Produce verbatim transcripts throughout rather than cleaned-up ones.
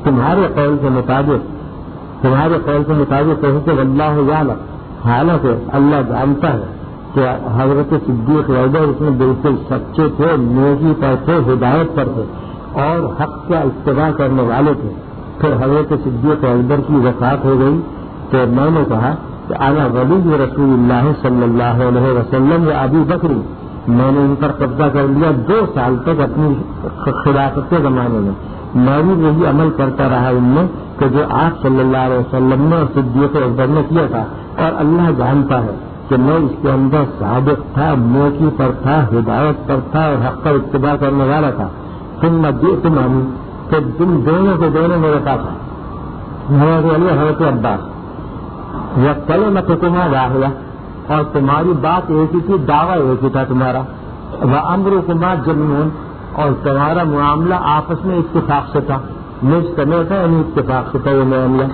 تمہارے قول کے مطابق تمہارے قول کے مطابق کہتے کہ اللہ یعلم، حالانکہ اللہ جانتا ہے کہ حضرت صدیق اکبر اس میں بالکل سچے تھے، نیکی پر تھے، ہدایت پر تھے اور حق کا اتباع کرنے والے تھے۔ پھر حضرت صدیق اکبر کی وفات ہو گئی تو میں نے کہا کہ انا ولی رسول اللہ صلی اللہ علیہ وسلم یا ابی بکر، میں نے ان پر قبضہ کر لیا دو سال تک اپنی خلافت کے زمانے میں۔ میں بھی وہی عمل کرتا رہا ان میں کہ جو آپ صلی اللہ علیہ وسلم نے اور صدیق اکبر نے کیا تھا، اور اللہ جانتا ہے کہ میں اس کے اندر صادق تھا، نیکی پر تھا، ہدایت پر تھا اور حق کا اتباع کرنے والا تھا۔ تم مجھے تم ہم تو تم دونوں کے دونوں میرے پاس ہیں، حضرت علی حضرت عباس، وہ چلے میں تو تمہارا راہیا اور تمہاری بات ایک ہی تھی، دعویٰ ایک ہی تھا تمہارا، وہ امرکما جنون اور تمہارا معاملہ آپس میں اتفاق سے تھا، مجھ سمے تھا یعنی اتفاق سے تھا یہ معاملہ۔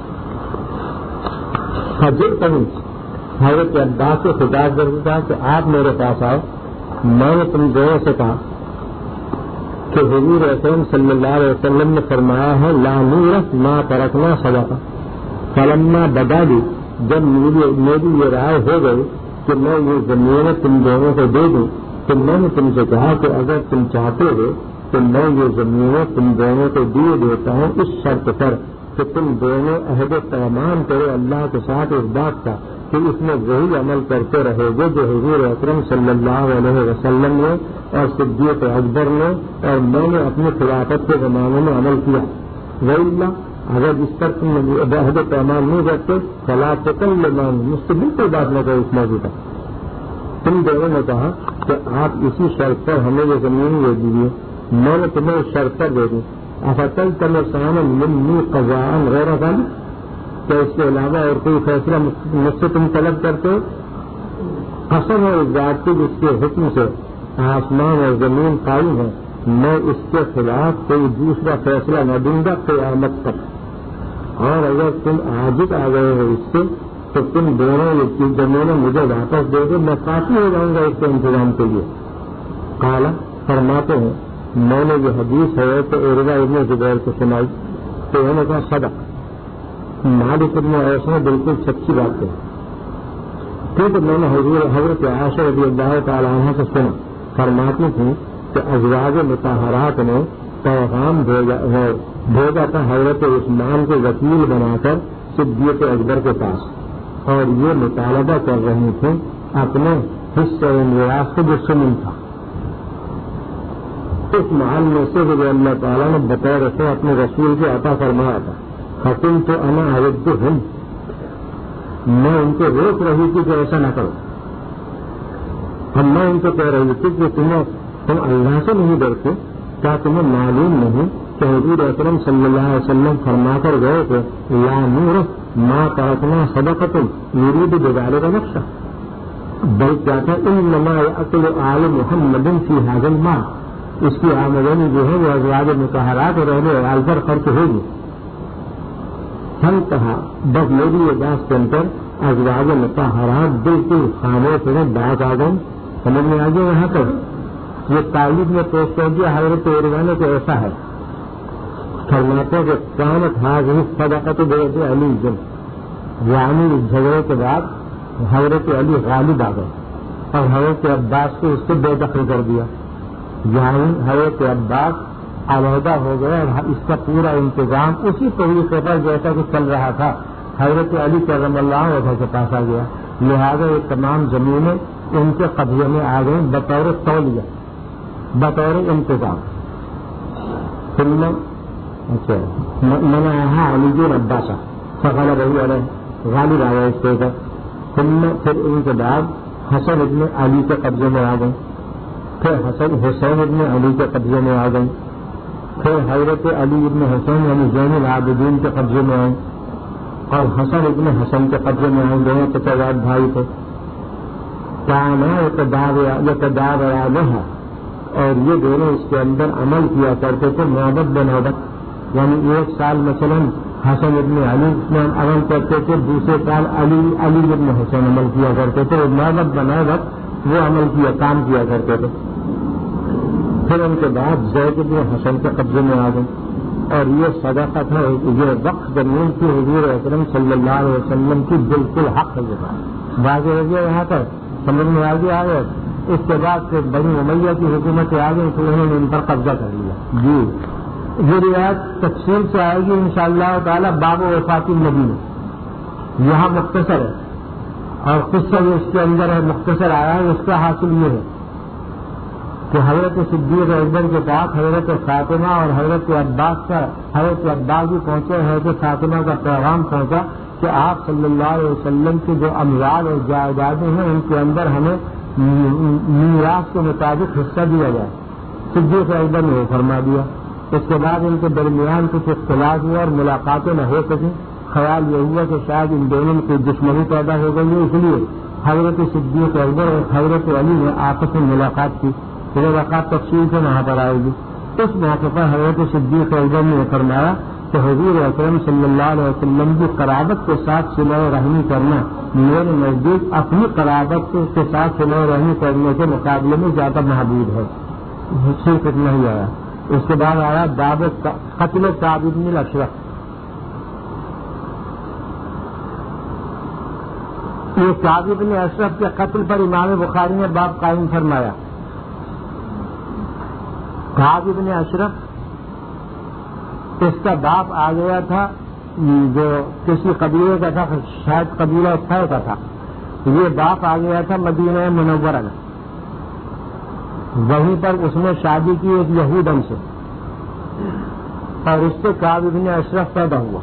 حضرت کبھی حضرت عباس سے خدا ضرور تھا کہ آپ میرے پاس آئے، میں نے تم دونوں سے کہا کہ حضور اکرم صلی اللہ علیہ وسلم نے فرمایا ہے لا نورث ما ترکنا صدقہ، فلما بدا لی، جب میری یہ رائے ہو گئی کہ میں یہ زمینیں تم دونوں کو دے دوں تو میں نے تم سے کہا کہ اگر تم چاہتے ہو تو میں یہ زمینیں تم دونوں کو دیے دیتا ہوں اس شرط پر کہ تم دونوں عہد و پیمان کرو اللہ کے ساتھ اس بات کا کہ اس میں وہی عمل کرتے رہے گے جو حضور اکرم صلی اللہ علیہ وسلم نے اور صدیق اکبر نے اور میں نے اپنی خلافت کے زمانے میں عمل کیا، وإلا اگر اس پر تم عہد و پیمان نہیں کرتے فلا تکلمون، مجھ سے بالکل بات نہ کرو اس موضوع پر۔ تم دونوں نے کہا کہ آپ اسی شرط پر ہمیں یہ زمین دے دیجیے، میں نے تمہیں اس شرط پر دے دی، افصل تم سانا منی قضاء غیر ذلک، کہ اس کے علاوہ اور کوئی فیصلہ مجھ سے تم طلب کرتے ہو؟ قسم اور ذات کی جس کے حکم سے آسمان اور زمین قائم ہے، میں اس کے خلاف کوئی دوسرا فیصلہ نہ دوں گا قیامت تک، اور اگر تم عاجز آ گئے ہو اس سے تو تم دونوں یہ زمینیں مجھے واپس دے دو، میں کافی ہو جاؤں گا اس کے انتظام کے لیے۔ قال فرماتے ہیں میں نے یہ حدیث ہے تو عروہ ابن زبیر کو سنائی تو انہوں نے کہا صدق، مالک ابن اوس نے بالکل سچی بات کہی، کیونکہ میں نے حضور حضرت عائشہ رضی اللہ تعالیٰ عنہ سے سنا فرماتی تھی کہ ازواج مطہرات نے پیغام بھیجا تھا حضرت عثمان کو وکیل بنا کر صدیق اکبر کے پاس، اور یہ مطالبہ کر رہی تھیں اپنے حصے میراث کو جو سمن تھا اس محل میں سے جو اللہ تعالیٰ نے بطور سے اپنے رسول کو عطا فرمایا تھا۔ حکم تو انا عبد ہوں، میں ان کو روک رہی تھی کہ ایسا نہ کرو، اب میں ان کو کہہ رہی تھی کہ تمہیں تم اللہ سے نہیں ڈرتے، کیا تمہیں معلوم نہیں کہ حضور اکرم صلی اللہ علیہ وسلم فرما کر گئے کہ لا نورث ما ترکنا صدقۃ یرید بذلک نفسہ، بل کیا تھا انما یأکل آل محمد فی ھذا المال، اس کی آمدنی جو ہے وہ ازواج مطہرات اور اہل عیال پر خرچ ہوگی۔ ہم کہا بس میری یہ بات سن کر ازواج مطہرات بالکل خاموش ہوئے، بات آ گئی سمجھ میں آ گئی یہاں تک۔ یہ تعلیم میں پیش کر دیا حضرت عروہ نے کہ ایسا ہے، فرماتے کہ کانت ھذہ صدقۃ بید علی جن، یعنی اس جھگڑے کے بعد حضرت علی غالب آ گئے اور حضرت عباس کو اس سے بے دخل کر دیا، یعنی حضرت عباس علیحدہ ہو گئے اور اس کا پورا انتظام اسی طریقے پر جیسا کہ چل رہا تھا حضرت علی کرم اللہ وجہ کے پاس آ گیا، لہذا یہ تمام زمینیں ان کے قبضے میں آ گئیں بطور تولیہ، بطور انتظام۔ اچھا منعہا علی جن عباسہ فغلبہ علیہ، غالب آ گئے اس کے اوپر۔ پھر ان کے بعد حسن ابن علی کے قبضے میں آ گئے، پھر حسن حسین ابن علی کے قبضے میں آ گئی، پھر حضرت علی ابن حسین یعنی زین العابدین کے قبضے میں آئے اور حسن ابن حسن کے قبضے میں آئے، دونوں چچازاد بھائی تھے۔ کانا یتداولانھا، اور یہ دونوں اس کے اندر عمل کیا کرتے تھے نوبت بہ نوبت، یعنی ایک سال مثلاً حسن ابن علی میں عمل کرتے تھے، دوسرے سال علی علی ابن حسین عمل کیا کرتے تھے، نوبت بہ نوبت وہ عمل کیا کام کیا کرتے تھے۔ پھر ان کے بعد زید ابن حسن کے قبضے میں آ گئے، اور یہ صدقت ہے، یہ وقف زمین کی حضور اکرم صلی اللہ علیہ وسلم کی بالکل حق ہے. یہ بات واضح ہو گیا یہاں پر سمجھ میں آ گیا ہے. اس کے بعد سے بنی امیہ کی حکومت آ گئی تو انہوں نے ان پر قبضہ کر لیا. جی یہ روایت تفصیل سے آئے گی انشاءاللہ تعالی باب وفات النبی میں. یہاں مختصر ہے اور قصہ جو اس کے اندر ہے مختصر آیا ہے. اس کا حاصل یہ ہے کہ حضرت صدیق اکبر کے پاس حضرت فاطمہ اور حضرت عباس کا حضرت عباس بھی پہنچے. حضرت فاطمہ کا پیغام پہنچا کہ آپ صلی اللہ علیہ وسلم کی جو اموال اور جائیدادیں ہیں ان کے اندر ہمیں میراث کے مطابق حصہ دیا جائے. صدیق اکبر نے وہ فرما دیا. اس کے بعد ان کے درمیان کچھ اختلاف ہوا اور ملاقاتیں نہ ہو سکیں. خیال یہ ہوا کہ شاید ان دونوں میں کوئی دشمنی پیدا ہو گئی ہے، اس لیے حضرت صدیق اکبر اور حضرت علی نے آپس میں ملاقات کی. ملاقات تفصیل سے وہاں پر آئے گی. اس موقع پر حضرت صدیق اکبر نے فرمایا کہ حضور اکرم صلی اللہ علیہ وسلم کی قرابت کے ساتھ صلہ رحمی کرنا میرے نزدیک اپنی قرابت کے ساتھ صلہ رحمی کرنے کے مقابلے میں زیادہ محبوب ہے. صرف اتنا ہی آیا. اس کے بعد آیا باب قتل کعب بن الاشرف. یہ کعب بن اشرف کے قتل پر امام بخاری نے باب قائم فرمایا. کعب بن اشرف اس کا باپ آ گیا تھا جو کسی قبیلے کا تھا، شاید قبیلہ طے کا تھا. یہ باپ آ گیا تھا مدینہ منورہ میں. وہیں پر اس نے شادی کی ایک یہودن سے اور اس سے کعب بن اشرف پیدا ہوا.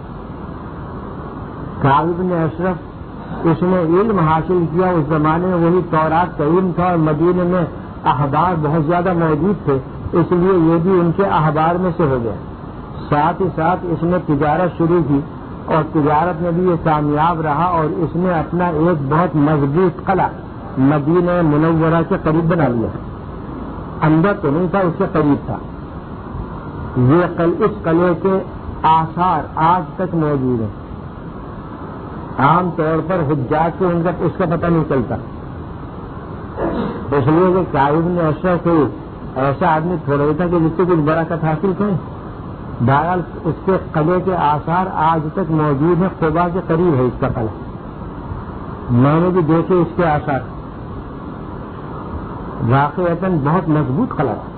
کعب بن اشرف اس نے علم حاصل کیا. اس زمانے میں وہی تورات کا علم تھا اور مدینے میں احبار بہت زیادہ موجود تھے، اس لیے یہ بھی ان کے احبار میں سے ہو گیا. ساتھ ہی ساتھ اس نے تجارت شروع کی اور تجارت میں بھی یہ کامیاب رہا اور اس نے اپنا ایک بہت مضبوط قلعہ مدینہ منورہ کے قریب بنا لیا. اندر تو نہیں تھا، اس کے قریب تھا. یہ قل اس قلعے کے آثار آج تک موجود ہیں. عام طور پر حجاج کو ان کا اس کا پتہ نہیں چلتا، اس لیے کہ کعب بن اشرف کوئی ایسا آدمی تھوڑا ہی تھا کہ جس سے کچھ برکت حاصل کریں. بہرحال اس کے قلعے کے آثار آج تک موجود ہیں. قبا کے قریب ہے اس کا قلعہ. میں نے بھی دیکھے اس کے آثار. واقعتاً بہت مضبوط قلعہ تھا.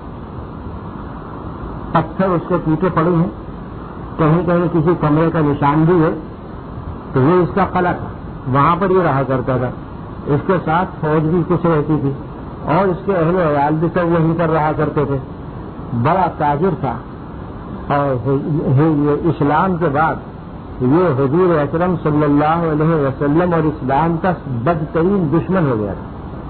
پتھر اس کے ٹوٹے پڑے ہیں، کہیں کہیں کسی کمرے کا نشان بھی ہے. تو یہ اس کا قلعہ تھا، وہاں پر یہ رہا کرتا تھا. اس کے ساتھ فوج بھی کچھ رہتی تھی اور اس کے اہل عیال بھی سب وہیں پر رہا کرتے تھے. بڑا تاجر تھا اور اسلام کے بعد یہ حضور اکرم صلی اللہ علیہ وسلم اور اسلام کا بدترین دشمن ہو گیا تھا.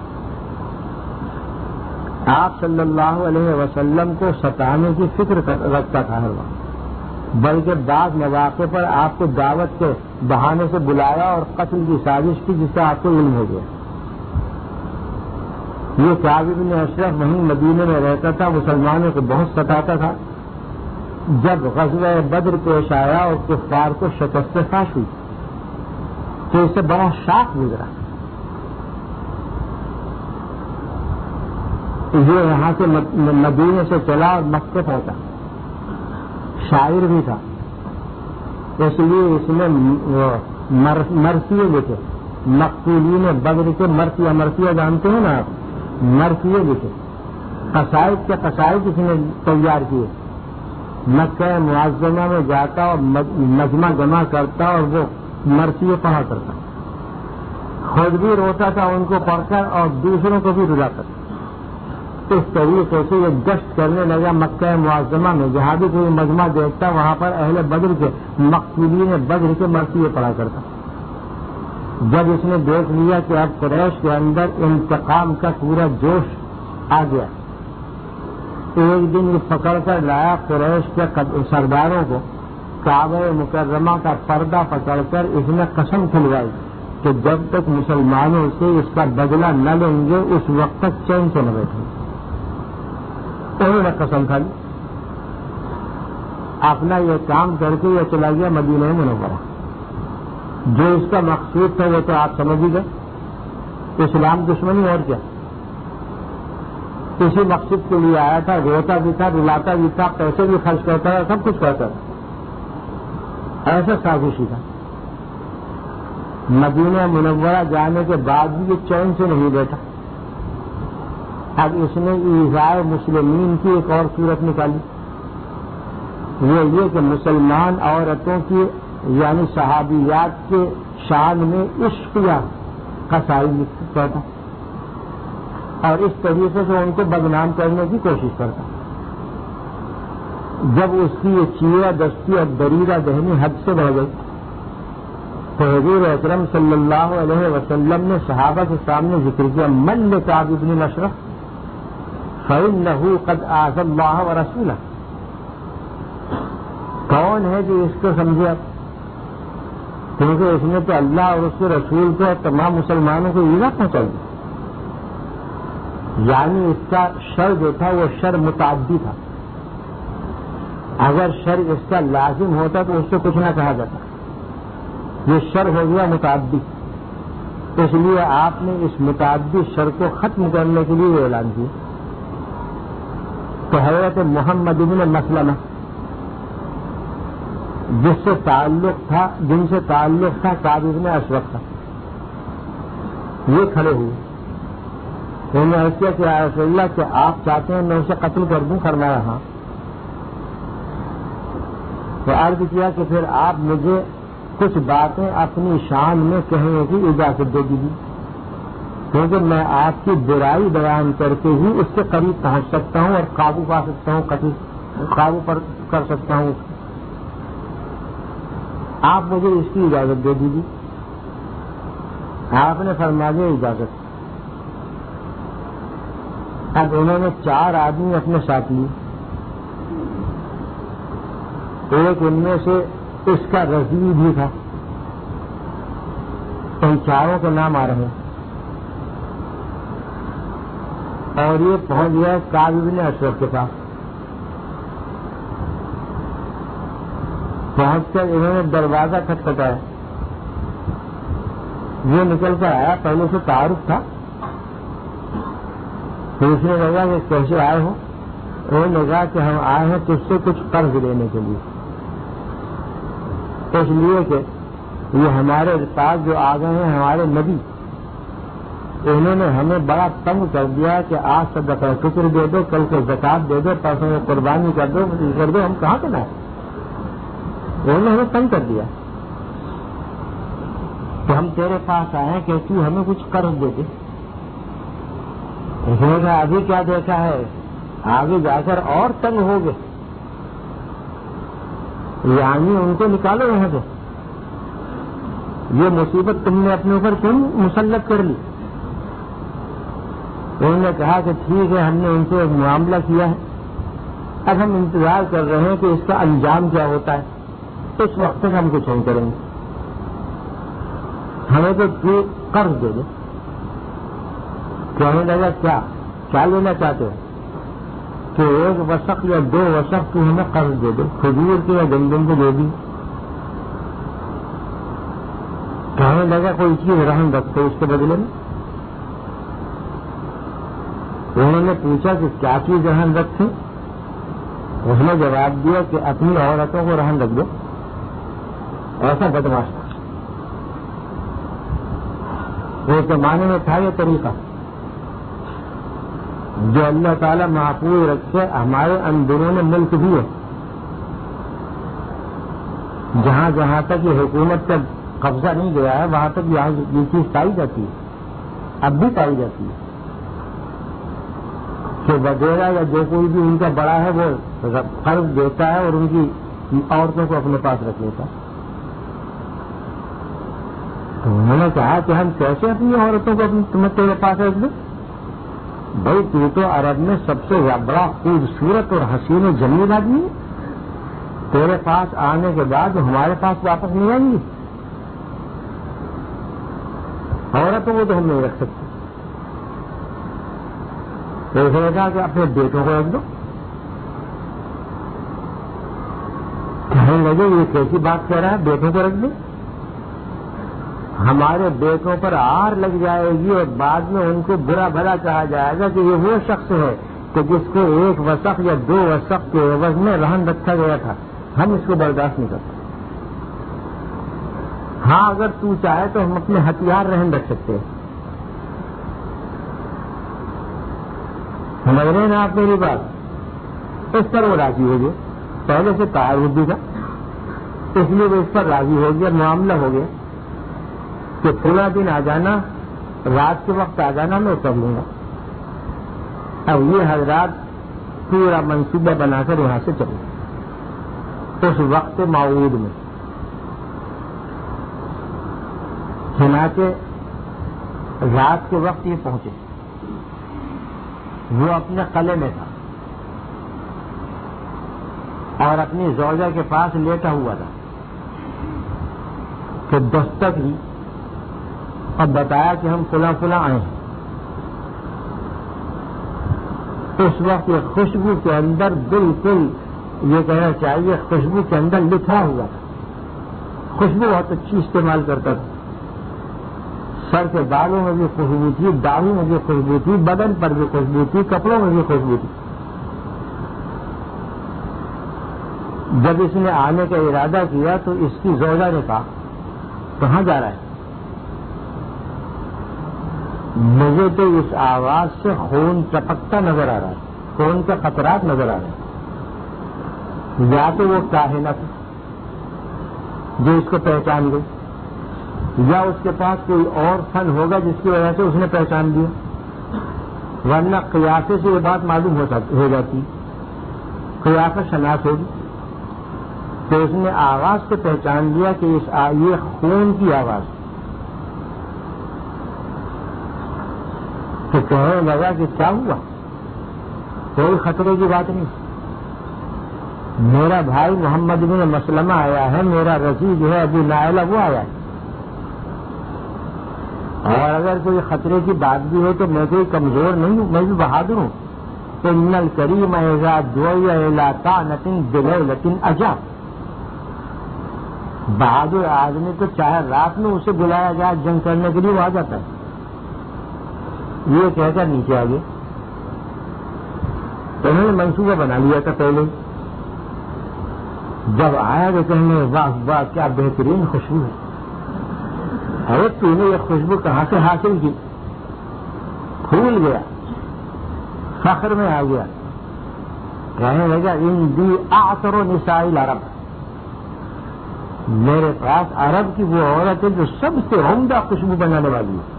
آپ صلی اللہ علیہ وسلم کو ستانے کی فکر رکھتا تھا ہر وقت، بلکہ بعض مواقع پر آپ کو دعوت کے بہانے سے بلایا اور قتل کی سازش کی جس سے آپ کو علم ہو گیا. یہ کعب بن اشرف وہیں مدینے میں رہتا تھا، مسلمانوں کو بہت ستاتا تھا. جب غزوہ بدر پیش آیا اور کفار کو شکست فاش ہوئی تو اس سے بڑا شاق گزرا. یہ یہاں سے مدینے سے چلا اور مکہ پہنچا. شاعر بھی تھا، اس لیے اس نے مرثیے لکھے. مقتولین بدر کے مرثیہ مرثیہ جانتے ہیں نا آپ، مرثیے لکھے. قصائد کے قصائد اس نے تیار کیے. مکہ معظمہ میں جاتا اور مجمع جمع کرتا اور وہ مرثیے پڑھا کرتا. خود بھی روتا تھا ان کو پڑھ کر اور دوسروں کو بھی رلاتا تھا. اس طریقے سے یہ گشت کرنے لگا مکہ معظمہ میں. جہاں بھی کوئی مجمع دیکھتا وہاں پر اہل بدر کے مقتولین بدر کے مرثیے پڑھا کرتا. جب اس نے دیکھ لیا کہ اب قریش کے اندر انتقام کا پورا جوش آ گیا، ایک دن یہ پکڑ کر لایا قریش کے سرداروں کو. کعبہ مکرمہ کا پردہ پکڑ کر اس نے قسم کھلوائی کہ جب تک مسلمانوں سے اس کا بدلہ نہ لیں گے اس وقت تک چین سے نہ بیٹھیں. انہوں نے قسم کھا لی. اپنا یہ کام کر کے یہ چلا گیا مدینہ منورہ. جو اس کا مقصود تھا وہ تو آپ سمجھ ہی گئے، اسلام دشمنی اور کیا. کسی مقصد کے لیے آیا تھا، روتا بھی تھا، رلاتا بھی تھا، پیسے بھی خرچ کرتا تھا، سب کچھ کرتا تھا، ایسا سازشی تھا۔ مدینہ منورہ جانے کے بعد بھی یہ چین سے نہیں بیٹھا۔ اب اس نے ایذاء مسلمین کی ایک اور صورت نکالی، وہ یہ کہ مسلمان عورتوں کی یعنی صحابیات کے شان میں عشق یا قصائی کرتا اور اس طریقے سے ان کو بدنام کرنے کی کوشش کرتا۔ جب اس کی یہ چیرہ دستی اور دریرہ دہنی حد سے بڑھ گئی تو حضور اکرم صلی اللہ علیہ وسلم نے صحابہ کے سامنے ذکر کیا، من لکعب بن الاشرف فإنه قد آذى اللہ ورسولہ، کون ہے جو اس کو سمجھے اب، کیونکہ اس نے تو اللہ اور اس کے رسول کو اور تمام مسلمانوں کو ایذا پہنچا دی، یعنی اس کا شر جو تھا وہ شر متعدی تھا۔ اگر شر اس کا لازم ہوتا تو اس سے کچھ نہ کہا جاتا، یہ شر ہو گیا متعدی، اس لیے آپ نے اس متعدی شر کو ختم کرنے کے لیے یہ اعلان کیا۔ تو حضرت محمد بن مسلمہ جس سے تعلق تھا جن سے تعلق تھا کعب بن اشرف کا، یہ کھڑے ہوئے، انہوں نے عرض کیا کہ یا رسول اللہ کہ آپ چاہتے ہیں میں اسے قتل کر دوں؟ فرمایا ہاں۔ تو عرض کیا کہ پھر آپ مجھے کچھ باتیں اپنی شان میں کہنے کی اجازت دے دیجیے، کیونکہ میں آپ کی برائی بیان کر کے ہی اس کے قریب پہنچ سکتا ہوں اور قابو پا سکتا ہوں، قتل قابو پر کر سکتا ہوں، آپ مجھے اس کی اجازت دے دیجیے۔ آپ نے فرما دیا اجازت۔ اب انہوں نے چار آدمی اپنے ساتھ لیے، ایک ان میں سے اس کا رضی بھی تھا، ان چاروں کے نام آ رہے ہیں، اور یہ پہنچ گیا کعب بن اشرف کے پاس۔ پہنچ کر انہوں نے دروازہ کھٹکھٹایا، یہ نکل کر آیا، پہلے سے تعارف تھا، پوچھنے لگا کہ کیسے آئے ہو؟ انہوں نے کہا کہ ہم آئے ہیں تجھ سے کچھ قرض لینے کے لیے، اس لیے کہ یہ ہمارے پاس جو آ گئے ہیں ہمارے نبی، انہوں نے ہمیں بڑا تنگ کر دیا کہ آج صدقہ فطر دے دو، کل کو زکات دے دو، پرسوں میں قربانی کر دو کر دو ہم کہاں سے لائیں؟ انہوں نے ہمیں تنگ کر دیا کہ ہم تیرے پاس آئے ہیں کہ تو ہمیں کچھ قرض دے دے۔ اس نے کہا ابھی کیا دیکھا ہے، آگے جا کر اور تنگ ہو گئے، یعنی ان کو نکالو یہاں سے، یہ مصیبت تم نے اپنے اوپر کیوں مسلط کر لی؟ انہوں نے کہا کہ ٹھیک ہے، ہم نے ان سے ایک معاملہ کیا ہے، اب ہم انتظار کر رہے ہیں کہ اس کا انجام کیا ہوتا ہے، اس وقت تک ہم کچھ نہیں کریں گے، ہمیں تو قرض دے دے۔ کہنے لگا کیا کیا لینا چاہتے ہو؟ کہ ایک وسق یا دو وسق تو ہمیں قرض دے دو، کھجور کے یا گندم کو دے دی۔ کہنے لگا کوئی چیز رہن رکھتے اس کے بدلے میں؟ انہوں نے پوچھا کہ کیا چیز رہن رکھتے؟ اس نے جواب دیا کہ اپنی عورتوں کو رہن رکھ دو۔ ایسا بدماش تھا، وہ زمانے میں تھا یہ طریقہ جو اللہ تعالیٰ محفوظ رکھے۔ ہمارے اندرون ملک بھی ہے، جہاں جہاں تک یہ حکومت کا قبضہ نہیں گیا ہے وہاں تک یہاں یہ چیز پائی جاتی ہے، اب بھی پائی جاتی ہے کہ وغیرہ یا جو کوئی بھی ان کا بڑا ہے وہ قرض دیتا ہے اور ان کی عورتوں کو اپنے پاس رکھ لیتا ہے۔ تو انہوں نے کہا کہ ہم کیسے اپنی عورتوں کو تمہیں تیرے پاس رکھ دیں؟ بھائی تو تو عرب میں سب سے بڑا خوبصورت اور حسین و جمیل آدمی ہے، تیرے پاس آنے کے بعد ہمارے پاس واپس نہیں آئیں گی، عورتوں کو تو ہم نہیں رکھ سکتے۔ تو اس نے کہا کہ اپنے بیٹوں کو رکھ دو۔ کہنے لگے یہ کیسی بات کہہ رہا ہے، بیٹوں کو رکھ دو؟ ہمارے بیٹوں پر آر لگ جائے گی اور بعد میں ان کو برا بھلا کہا جائے گا کہ یہ وہ شخص ہے کہ جس کو ایک وثق یا دو وثق کے عوض میں رہن رکھا گیا تھا، ہم اس کو برداشت نہیں کرتے. ہاں اگر تو چاہے تو ہم اپنے ہتھیار رہن رکھ سکتے ہیں. سمجھ رہے ہیں نا آپ میری بات؟ اس پر وہ راضی ہو گئے. پہلے سے تعارف بھی تھا، اس لیے وہ اس پر راضی ہو گیا. معاملہ ہو گیا کہ پورا دن آ جانا، رات کے وقت آ جانا، میں کر لوں گا. اب یہ حضرات پورا منصوبہ بنا کر یہاں سے چلے اس وقت موعود میں. چنانچہ رات کے وقت یہ پہنچے. وہ اپنے قلعے میں تھا اور اپنی زوجہ کے پاس لیٹا ہوا تھا کہ دستک ہی اور بتایا کہ ہم فلاں فلاں آئے ہیں. اس وقت یہ خوشبو کے اندر بالکل یہ کہنا چاہیے خوشبو کے اندر لکھا ہوا تھا. خوشبو بہت اچھی استعمال کرتا تھا. سر کے بالوں میں بھی خوشبو تھی، داڑھی میں بھی خوشبو تھی، بدن پر بھی خوشبو تھی، کپڑوں میں بھی خوشبو تھی. جب اس نے آنے کا ارادہ کیا تو اس کی زوجہ نے کہا کہاں جا رہا ہے؟ مجھے تو اس آواز سے خون چپکتا نظر آ رہا ہے، خون کے خطرات نظر آ رہے ہیں. یا تو وہ کاہنہ تھی جو اس کو پہچان گئی، یا اس کے پاس کوئی اور فن ہوگا جس کی وجہ سے اس نے پہچان دیا، ورنہ قیافے سے یہ بات معلوم ہو جاتی. قیافہ شناخت ہوگی تو اس نے آواز سے پہچان لیا کہ اس یہ خون کی آواز. تو کہنے لگا کہ کیا ہوا؟ کوئی خطرے کی بات نہیں، میرا بھائی محمد بن مسلمہ آیا ہے، میرا رضی جو ہے ابو نائلہ وہ آیا ہے، اور اگر کوئی خطرے کی بات بھی ہو تو میں کوئی کمزور نہیں ہوں، میں بھی بہادر ہوں. ان الکریم اذا دعی الی طعنۃ بلیلۃ اجاب. بہادر آدمی تو چاہے رات میں اسے بلایا جائے جنگ کرنے کے لیے وہ آ جاتا ہے. یہ کہہ کر نیچے آ گئے. انہوں نے منصوبہ بنا لیا تھا پہلے. جب آیا تو کہنے واہ واہ کیا بہترین خوشبو ہے. ارے تو نے یہ خوشبو کہاں سے حاصل کی؟ پھول گیا، فخر میں آ گیا، کہنے لگا ان دی اعطر نساء العرب. میرے پاس عرب کی وہ عورت ہے جو سب سے عمدہ خوشبو بنانے والی ہے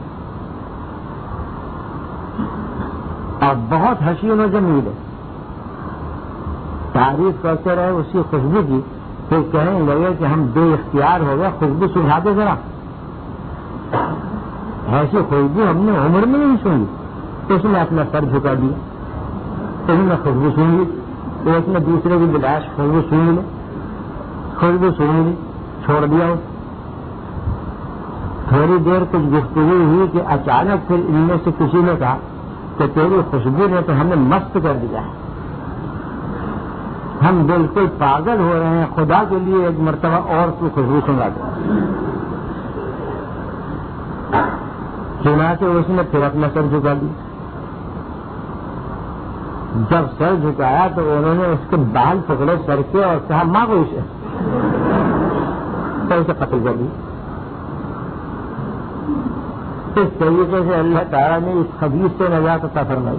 اور بہت حسین و جمیل ہے. تعریف کرتے رہے اسی خوشبو کی. پھر کہنے لگے کہ ہم بے اختیار ہو گئے، خوشبو سنگھا دے ذرا. ایسی خوشبو ہم نے عمر میں نہیں سنی. اس نے اپنا سر جھکا دیا، انہوں نے خوشبو سن لی. ایک نے دوسرے کی بلاش خوشبو سن لی، خوشبو سن لی، چھوڑ دیا. تھوڑی دیر کچھ گفتگو ہوئی کہ اچانک پھر ان میں سے کسی نے کہا کہ تیری خوشبو نے تو ہمیں مست کر دیا ہے، ہم بالکل پاگل ہو رہے ہیں، خدا کے لیے ایک مرتبہ اور تو خوشبو سنگا دو. چنانچہ اس نے پھر اپنا سر جھکا دیا. جب سر جھکایا تو انہوں نے اس کے بال پکڑے سر کے اور کہا ماں کو اسے تو اسے قتل کر دی. اس طریقے سے اللہ تعالیٰ نے اس خبیث سے نجات عطا فرمائی.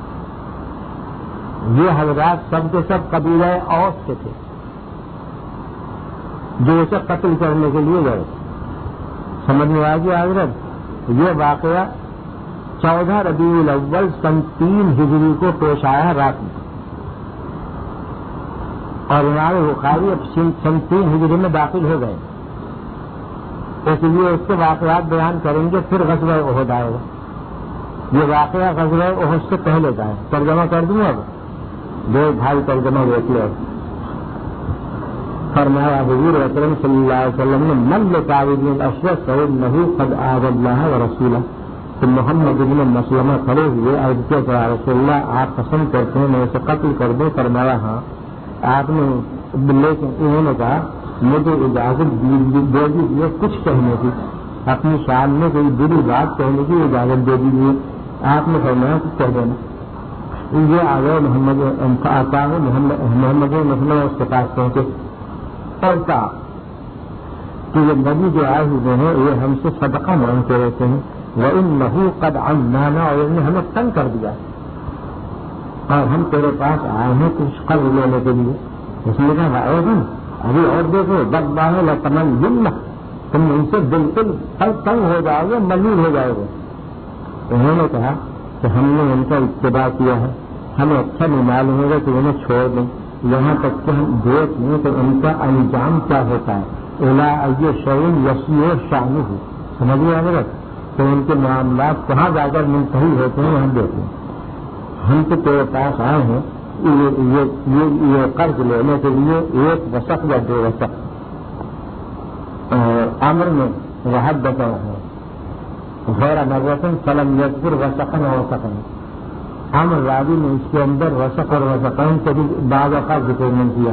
یہ حضرات سب کے سب قبیلہ اوس کے تھے جو اسے قتل کرنے کے لیے گئے. سمجھ میں آ گیا حضرت؟ یہ واقعہ چودہ ربیع الاول سن تین ہجری کو پیش آیا رات میں، اور امام بخاری اب سن تین ہجری میں داخل ہو گئے. اس لیے اس کے واقعات بیان کریں گے. پھر غزوہ احد آئے گا. یہ واقعہ غزوہ احد سے پہلے کا ہے. ترجمہ کر دوں اب؟ دو بھائی ترجمہ دیکھ لو. فرمایا حضور اکرم صلی اللہ علیہ وسلم نے من لکعب بن الاشرف فانہ قد آذى اللہ ورسولہ. تو محمد بن مسلمہ کھڑے ہوئے اور کیا کہا رسول اللہ آپ پسند کرتے ہیں میں اسے قتل کر دوں؟ فرمایا ہاں. آپ نے لیکن انہوں نے کہا مجھے اجازت دے دیجیے کچھ کہنے کی، اپنی شان میں کوئی بری بات کہنے کی اجازت دے دیجیے. آپ نے فرمایا کہ کہہ دینا. یہ آ گئے محمد محمد محمد مسلم اس کے پاس پہنچے اور کہا کہ یہ نبی جو آئے ہوئے ہیں یہ ہم سے صدقہ مانگتے رہتے ہیں وَإِنَّهُ قَدْ عَنَّانَا اور انہوں نے ہمیں تنگ کر دیا اور ہم تیرے پاس آئے ہیں کچھ قرض لینے کے لیے. اس نے کہا ابھی اور دیکھو دبا ہے لتمن ذلہ تم ان سے بالکل تنگ ہو جاؤ گے ملول ہو جاؤ گے. انہوں نے کہا کہ ہم نے ان کا اتباع کیا ہے ہمیں اچھا نہیں معلوم ہوگا کہ انہیں چھوڑ دیں یہاں تک کہ ہم دیکھ لیں کہ ان کا انجام کیا ہوتا ہے. الا ای شعین یسیع شان ہو سمجھ میں آگے تو ان کے معاملات کہاں جا کر منتحل ہوتے ہیں ہم دیکھیں. ہم تو تیرے پاس آئے ہیں یہ, یہ, یہ, یہ قرض لینے کے لیے ایک وسق یا دو وسق امر میں راحت بتا ہے غیر مرتن فلم یذکر وسقا و وسقا. امر راوی نے اس کے اندر وسق اور وسقین سے بھی بعض اوقات ذکر نہیں کیا.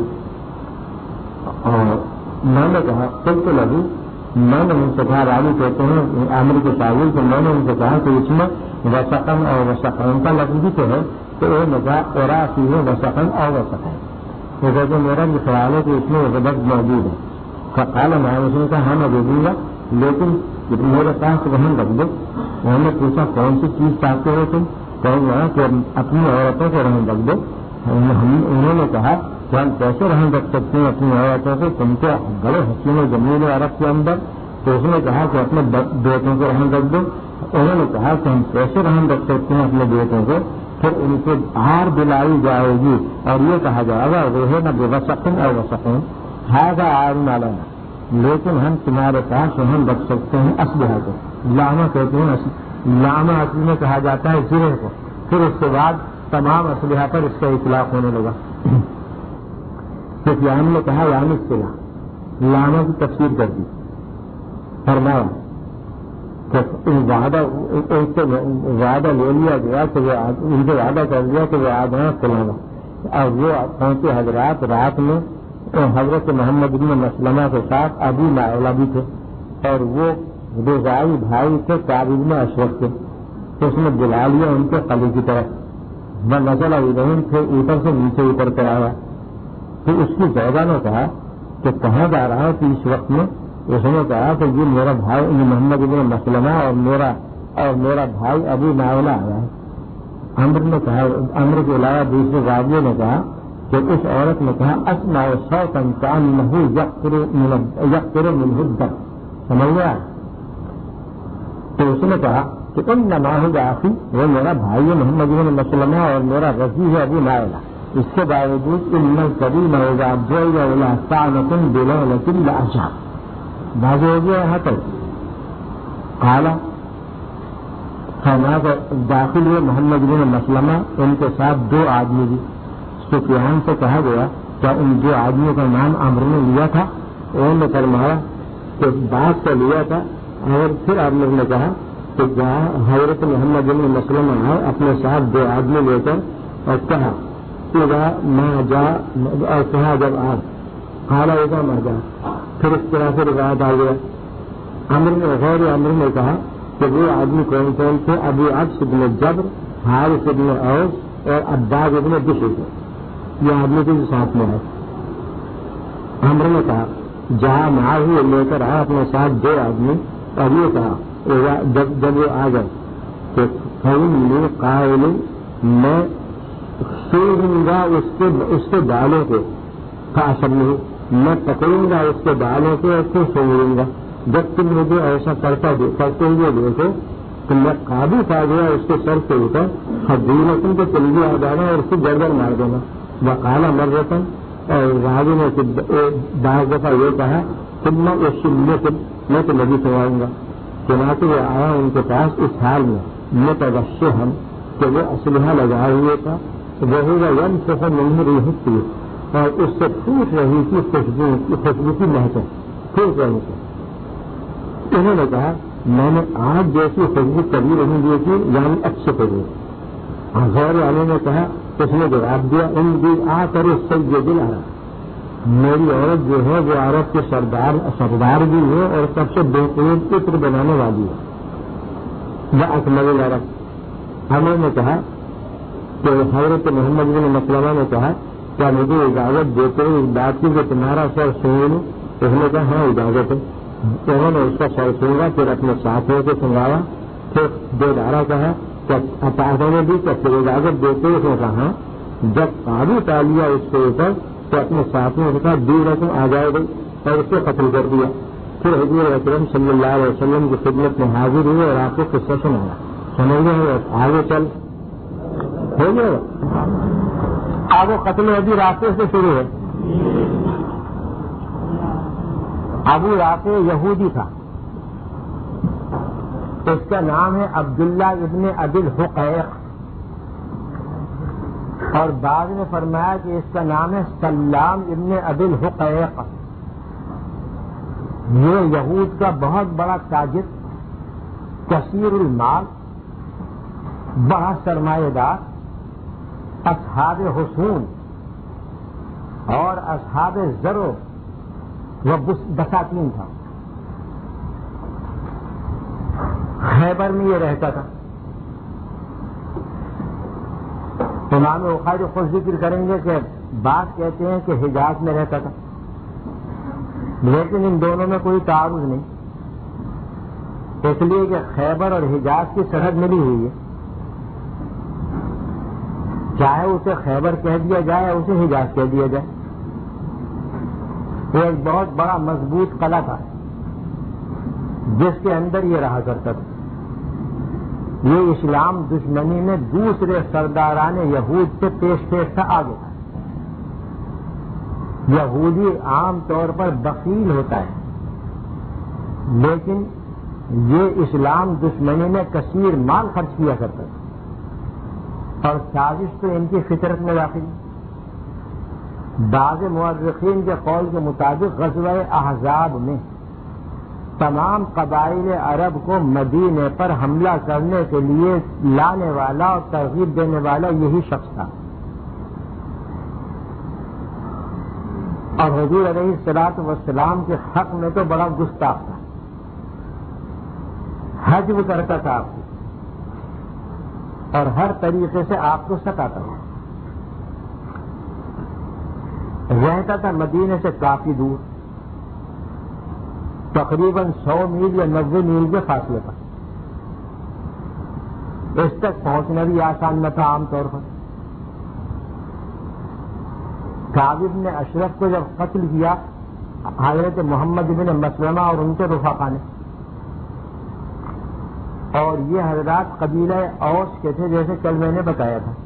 اور میں نے کہا کل تو لگی میں نے ان سے کہا راوی کہتے ہیں عامر کے تعویل تو میں نے ان سے کہا کہ اس میں وسقن اور وسقین کا لفظ بھی تو ہے تو وہ نگاہ اورا سی ہے وسقن اور وسقین. وہ کہتے میرا بھی خیال ہے کہ اس میں غبت موجود ہے. فقال میں اس نے کہا ہاں میں دے دوں گا لیکن میرے پاس رہن رکھ دو. انہوں نے پوچھا کون سی چیز چاہتے ہو تم کہیں گا کہ اپنی عورتوں کو رہن رکھ دو. انہوں نے کہا کہ ہم کیسے رہن رکھ سکتے ہیں اپنی عورتوں کو تم کو بڑے حسین جمیل عرب کے اندر. تو اس نے کہا کہ اپنے بیٹوں کو رہن رکھ دو. انہوں نے کہا کہ ہم کیسے رہن رکھ سکتے ہیں اپنے بیٹوں کو پھر ان کو ہار دلائی جائے گی اور یہ کہا جائے گا وہ ہے نہ بے وسقن اور وسقین ہاذا عار مالانا لیکن ہم تمہارے پاس رہن رکھ سکتے ہیں اسلحہ کو. لاما کہتے ہیں لاما اصل میں کہا جاتا ہے زرے کو. پھر اس کے بعد تمام اسلحہ پر اس کا اطلاق ہونے لگا. کیونکہ ہم نے کہا یعنی سلاح لاما کی تفسیر کر دی فرمایا کہ وعدہ وعدہ لے لیا گیا کہ وہ ان سے وعدہ کر دیا کہ وہ آ جائیں سلاما. اور وہ پہنچے حضرات رات میں حضرت محمد بن مسلمہ کے ساتھ ابو نائلہ بھی تھے اور وہ رضائی بھائی تھے کعب بن اشرف کے. تو اس نے بلا لیا ان کے قلعے کی طرف وہ نزل ادھر تھے اوپر سے نیچے اتر کر آیا. پھر اس کی زوجہ نے کہا کہ کہاں جا رہا ہے کہ اس وقت میں اس نے کہا کہ یہ میرا بھائی یہ محمد بن مسلمہ اور میرا اور میرا بھائی ابو نائلہ آیا ہے. عمر نے کہا عمر کے علاوہ دوسرے راویوں نے کہا کہ اس عورت نے کہا اسمع صوتا كأنه يقطر منه الدم. سمجھ گیا. تو اس نے کہا کہ انما هو اخي وہ میرا بھائی محمد بن مسلمہ اور میرا رضی ہے ابو نائلہ. اس کے باوجود ان الكريم اذا جاء الى ساعة بليلة لأجاب باز ہو گیا یہاں تک. قال فرمایا داخل ہوئے محمد بن مسلمہ ان کے ساتھ دو آدمی بھی. سفیان سے کہا گیا کیا ان دو آدمیوں کا نام عمرو نے لیا تھا؟ انہوں نے فرمایا کہ بات کا لیا تھا. اور پھر آپ نے کہا کہ جہاں حضرت محمد بن مسلمہ آئے اپنے ساتھ دو آدمی لے کر اور کہا ماں جا اور کہا جب آپ کالا ہوگا ماں جا. پھر اس طرح سے روایت آ گیا. عمرو نے غیر عمرو نے کہا کہ وہ آدمی کون کون تھے؟ ابو عبس بن جبر حارث بن اوس اور عباد بن بشر تھے. یہ آدمی کے ساتھ میں ہے. عمرو نے کہا جہاں معاہی لے کر آیا اپنے ساتھ دو آدمی اور یہ کہا جب جب وہ آ گئے کہ فإني قائل میں سوڑوں گا اس کے اس کے بالوں کو فاصل نہیں میں پکڑوں گا اس کے بالوں کو اور پھر سوڑوں گا. جب تم مجھے ایسا کرتا کرتے ہوئے دیکھو تو میں قابو پا گیا اس کے سر سے اوپر حدیثوں کو تلوی آ جانا اور اس کو گردن مار دینا. وقالا مرتن اور راجو نے بعض دفعہ یہ کہا تم میں اس سننے سے میں تو نبی سنواؤں گا. چنانچہ وہ آیا ان کے پاس اس حال میں متوشح ہم کہ وہ اسلحہ لگائے ہوئے تھا. وہ یم سفر نہیں رہی تھی اور اس سے پھوٹ رہی تھی خوشبو خوشبو کی محنت پھوٹ رہی تھی. انہوں نے کہا میں نے آج جیسی خوشبو کبھی نہیں دی تھی یعنی اچھے خوشبو. غیر والے نے کہا اس نے جواب دیا ان بھی آ کر اس سے یہ دل آ میری عورت جو ہے وہ عورت کے سردار سردار بھی ہے اور سب سے بہترین عطر بنانے والی ہے. وہ اکمل عورت. ہمیں نے کہا کہ حضرت محمد بن مسلمہ نے کہا کیا مجھے اجازت دیتے ہو اس بات کی کہ تمہارا سر سن لوں؟ اس نے کہا ہاں اجازت ہے. انہوں نے اس کا سر سنگا، پھر اپنے ساتھیوں کو سنگایا، پھر دو دارا کہا کہ اپاہدوں نے بھی کہ پھر اجازت دیتے اس نے کہا ہاں. جب قابو پا لیا اس کے اوپر تو اپنے ساتھیوں نے کہا دور رقم آ جائے گئی اور اس کو قتل کر دیا. پھر حضور اکرم صلی اللہ علیہ وسلم کی خدمت میں حاضر ہوئے اور آپ کو قصہ سنایا. سمجھ گئے؟ آگے چل ہو گیا. آگے قتل ابھی راستے سے شروع ہے. ابو رافع یہودی تھا، اس کا نام ہے عبداللہ ابن ابی الحقیق، اور بعض نے فرمایا کہ اس کا نام ہے سلام ابن ابی الحقیق. یہ یہود کا بہت بڑا تاجر، کثیر المال، بڑا سرمایہ دار، اصحاب حصون اور اصحاب زرو وہ بساتین تھا. خیبر میں یہ رہتا تھا. امام بخاری خود ذکر کریں گے کہ بات کہتے ہیں کہ حجاز میں رہتا تھا، لیکن ان دونوں میں کوئی تعارض نہیں، اس لیے کہ خیبر اور حجاز کی سرحد ملی ہوئی ہے. چاہے اسے خیبر کہہ دیا جائے اسے حجاز کہہ دیا جائے. وہ ایک بہت بڑا مضبوط قلعہ تھا جس کے اندر یہ رہا کرتا تھا. یہ اسلام دشمنی میں دوسرے سرداران یہود سے پیش پیش تھا آگے تھا. یہودی عام طور پر بخیل ہوتا ہے، لیکن یہ اسلام دشمنی میں کثیر مال خرچ کیا کرتا تھا، اور سازش تو ان کی فطرت میں داخل. بعض مورخین کے قول کے مطابق غزوہ احزاب میں تمام قبائل عرب کو مدینے پر حملہ کرنے کے لیے لانے والا اور ترغیب دینے والا یہی شخص تھا. اور حضور علیہ الصلوۃ والسلام کے حق میں تو بڑا گستاخ تھا. حجب کرتا تھا آپ کو اور ہر طریقے سے آپ کو ستاتا تھا. رہتا تھا مدینے سے کافی دور، تقریباً سو میل یا نبے میل کے فاصلے پر. اس تک پہنچنا بھی آسان نہ تھا عام طور پر. کعب بن اشرف کو جب قتل کیا حضرت محمد بن مسلمہ اور ان کے رفقا نے، اور یہ حضرات قبیلہ اوس کے تھے جیسے کل میں نے بتایا تھا،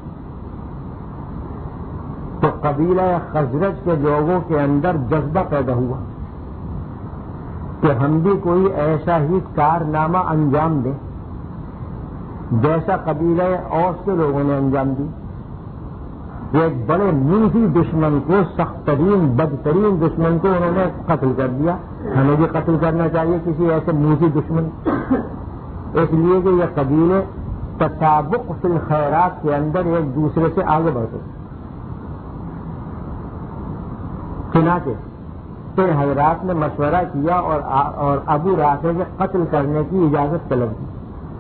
تو قبیلہ خزرج کے لوگوں کے اندر جذبہ پیدا ہوا کہ ہم بھی کوئی ایسا ہی کارنامہ انجام دیں جیسا قبیلہ اوس کے لوگوں نے انجام دی. ایک بڑے میٹھی دشمن کو، سخت ترین بدترین دشمن کو انہوں نے قتل کر دیا. ہمیں بھی قتل کرنا چاہیے کسی ایسے میٹھی دشمن، اس لیے کہ یہ قبیلے تسابق فی الخیرات کے اندر ایک دوسرے سے آگے بڑھتے. چنانچہ پھر حضرات نے مشورہ کیا اور اور ابو رافع کے قتل کرنے کی اجازت طلب کی.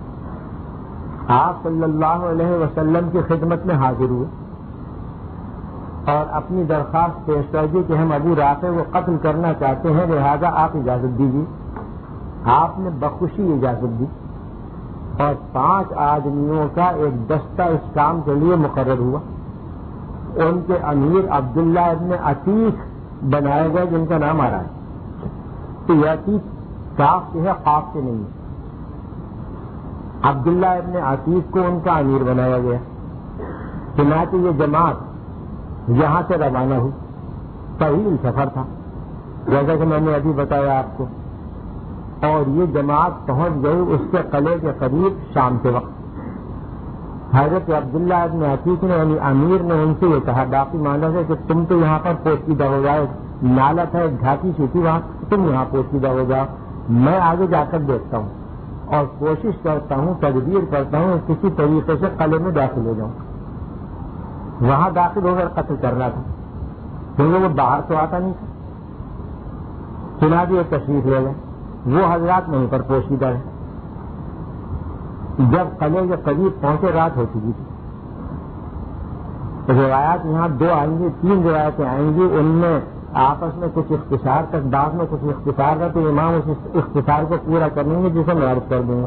آپ صلی اللہ علیہ وسلم کی خدمت میں حاضر ہوئے اور اپنی درخواست پیش کر دی کہ ہم ابو رافع کو قتل کرنا چاہتے ہیں، لہذا آپ اجازت دیجیے. آپ نے بخوشی اجازت دی اور پانچ آدمیوں کا ایک دستہ اس کام کے لیے مقرر ہوا. ان کے امیر عبداللہ ابن عتیق بنائے گئے جن کا نام آ رہا ہے. تو یہ عتیق کاف سے ہے، قاف سے نہیں ہے. عبداللہ ابن عتیق کو ان کا امیر بنایا گیا. چنانچہ یہ جماعت یہاں سے روانہ ہوئی. طویل سفر تھا جیسا کہ میں نے ابھی بتایا آپ کو، اور یہ جماعت پہنچ گئی اس کے قلعے کے قریب شام کے وقت. حضرت عبداللہ ابن عتیق نے یعنی امیر نے ان سے یہ کہا، باقی مانا ہے کہ تم تو یہاں پر پوشیدہ ہو جاؤ، نالا تھا ایک گھاٹی سی تھی وہاں، تم یہاں پوشیدہ ہو جاؤ، میں آگے جا کر دیکھتا ہوں اور کوشش کرتا ہوں، تدبیر کرتا ہوں کسی طریقے سے قلعے میں داخل ہو جاؤں. وہاں داخل ہو کر قتل کرنا تھا کیونکہ وہ باہر تو آتا نہیں تھا. چنانچہ یہ تشریف لے گئے. وہ حضرات وہیں پر پوشیدہ رہے. جب قلعے کے قریب پہنچے رات ہو چکی تھی. روایات یہاں دو آئیں گی، تین روایتیں آئیں گی، ان میں آپس میں کچھ اختصار تک، بعد میں کچھ اختصار کا، تو امام اس اختصار کو پورا کر لیں گے جسے میں عرض کر دوں گا۔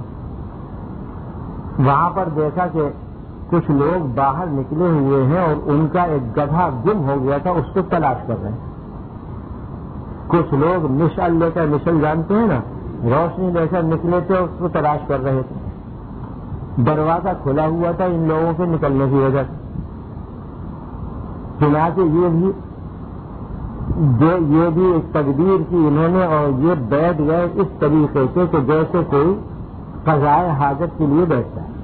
وہاں پر دیکھا کہ کچھ لوگ باہر نکلے ہوئے ہیں اور ان کا ایک گدھا گم ہو گیا تھا، اس کو تلاش کر رہے ہیں۔ کچھ لوگ مشعل لے کر، مشعل جانتے ہیں نا، روشنی لے کر نکلے تھے، اس کو تلاش کر رہے تھے۔ دروازہ کھلا ہوا تھا ان لوگوں کے نکلنے کی وجہ سے۔ چنانچہ یہ بھی یہ بھی ایک تقدیر کی انہوں نے، اور یہ بیٹھ گئے اس طریقے سے کہ جیسے کوئی قضائے حاجت کے لیے بیٹھتا ہے،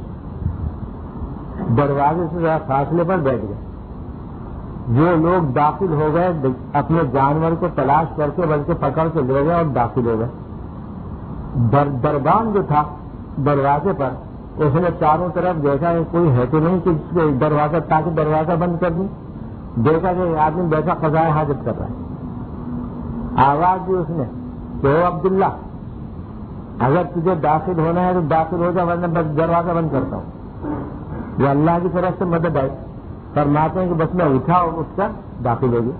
دروازے سے ذرا فاصلے پر بیٹھ گئے۔ وہ لوگ داخل ہو گئے، اپنے جانور کو تلاش کر کے بلکہ پکڑ کے لے گئے اور داخل ہو گئے۔ در دربان جو تھا دروازے پر، اس نے چاروں طرف دیکھا کہ کوئی ہے تو نہیں کہ دروازہ، تاکہ دروازہ بند کر دوں۔ دیکھا کہ آدمی بیٹھا قضائے حاجت کر رہا ہے۔ آواز دی اس نے کہ او عبداللہ، اگر تجھے داخل ہونا ہے تو داخل ہو جا، ورنہ دروازہ بند کرتا ہوں۔ یہ اللہ کی طرف سے مدد آئی۔ فرماتے ہیں کہ بس میں اٹھا اور اٹھ کر داخل ہو گیا۔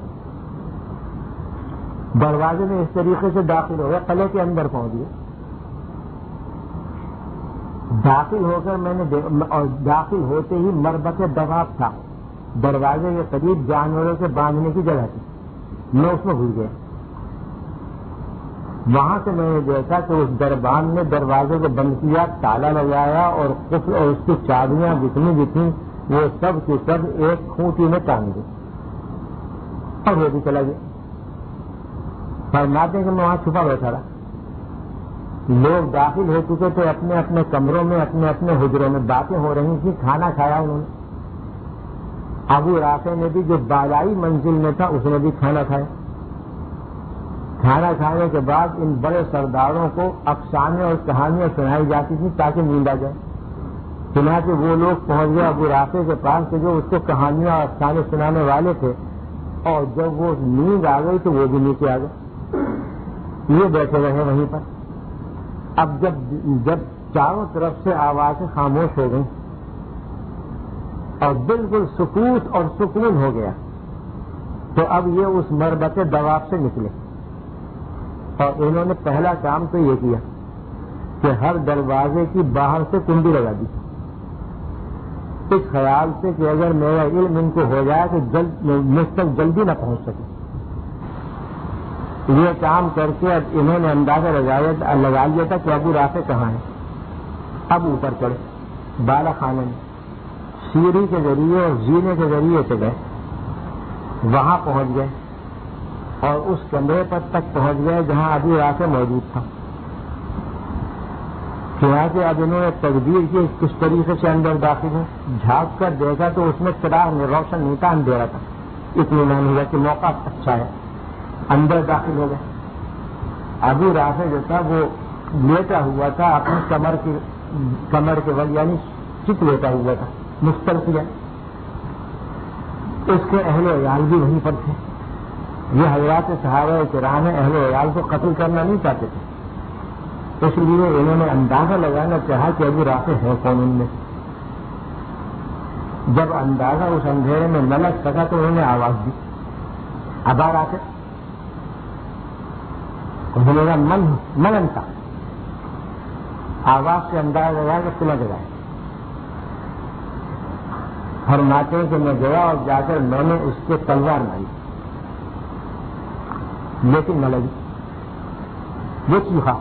دروازے میں اس طریقے سے داخل ہو گیا، قلعے کے اندر پہنچ گیا۔ داخل ہو کر میں نے، اور داخل ہوتے ہی مربط دواب تھا دروازے کے قریب، جانوروں سے باندھنے کی جگہ تھی، میں اس میں گھس گیا۔ وہاں سے میں نے دیکھا کہ اس دربان نے دروازے کو بند کیا، تالا لگایا، اور قفل اور اس کی چابیاں جتنی بھی تھیں وہ سب کی سب ایک کھوٹی میں ٹانگ دی، اور وہ بھی چلا گیا۔ فرماتے ہیں کہ میں وہاں چھپا بیٹھا رہا۔ لوگ داخل ہو چکے تھے اپنے اپنے کمروں میں، اپنے اپنے حجروں میں، باتیں ہو رہی تھیں، کھانا کھایا انہوں نے۔ ابو رافع نے بھی، جو بالائی منزل میں تھا، اس نے بھی کھانا کھایا۔ کھانا کھانے کے بعد ان بڑے سرداروں کو افسانے اور کہانیاں سنائی جاتی تھیں تاکہ نیند آ جائے۔ چنانچہ وہ لوگ پہنچ گئے ابو رافع کے پاس کہ جو اس کو کہانیاں اور افسانے سنانے والے تھے، اور جب وہ نیند آ گئی تو وہ بھی نیچے آ گئے، یہ بیٹھے رہے وہیں پر۔ اب جب جب چاروں طرف سے آوازیں خاموش ہو گئیں اور بالکل سکوت اور سکون ہو گیا، تو اب یہ اس مربط دواب سے نکلے، اور انہوں نے پہلا کام تو یہ کیا کہ ہر دروازے کی باہر سے کنڈی لگا دی، اس خیال سے کہ اگر میرا علم ان کو ہو جائے تو جلد مجھ تک جلدی نہ پہنچ سکے۔ یہ کام کر کے اب انہوں نے اندازہ لگا لیا تھا کہ ابو رافع کہاں ہے۔ اب اوپر چڑھے بالا خانے میں، سیڑھی کے ذریعے اور زینے کے ذریعے سے گئے، وہاں پہنچ گئے اور اس کمرے پر تک پہنچ گئے جہاں ابو رافع موجود تھا۔ چنانچہ اب انہوں نے تدبیر کی کس طریقے سے اندر داخل ہو، جھانک کر دیکھا تو اس میں چراغ روشن نہیں تھا، اندھیرا تھا۔ اطمینان ہوا کہ موقع اچھا ہے، اندر داخل ہو گئے۔ ابو رافع جو تھا وہ لیٹا ہوا تھا، اپنی کمر کی کمر کے بل یعنی چت لیٹا ہوا تھا، مستلقیہ۔ اس کے اہل عیال بھی وہیں پر تھے۔ یہ حضرات صحابہ کرام اہل عیال کو قتل کرنا نہیں چاہتے تھے، اس لیے انہوں نے اندازہ لگانا چاہا کہ ابو رافع ہے کون ان میں۔ جب اندازہ اس اندھیرے میں نہ لگ سکا تو انہوں نے آواز دی، ابا رافع۔ انہوں نے من من تھا، آواز سے اندازہ لگایا کہ سمجھ گئے۔ فرماتے ہیں کہ میں گیا اور جا کر میں نے اس کے تلوار ماری، لیکن نہ لگی۔ وہ چیخا،